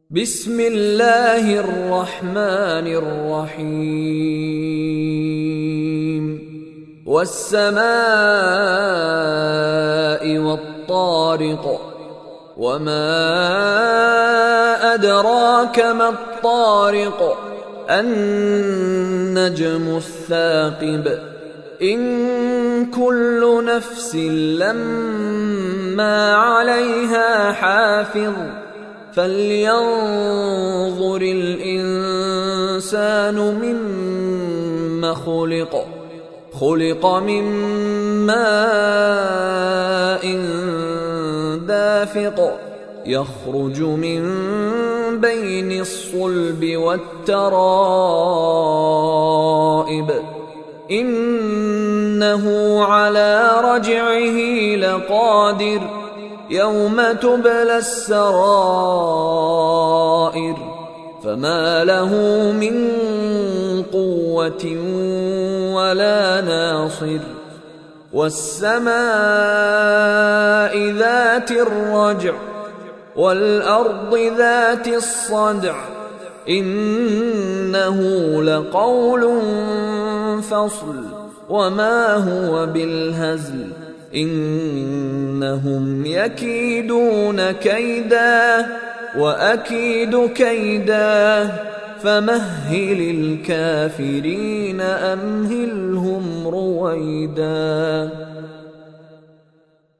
بسم الله الرحمن الرحيم والسماء والطارق وما أدراك ما الطارق النجم الثاقب إن كل نفس لما عليها حافظ فلينظر الإنسان مما خلق من ماء دافق يخرج من بين الصلب والترائب إنه على رجعه لقادر يوم تبلى السرائر فما له من قوة ولا ناصر والسماء ذات الرجع والأرض ذات الصدع إنه لقول فصل وما هو بالهزل إنهم يكيدون كيدا وأكيد كيدا فمهل الكافرين أمهلهم رويدا.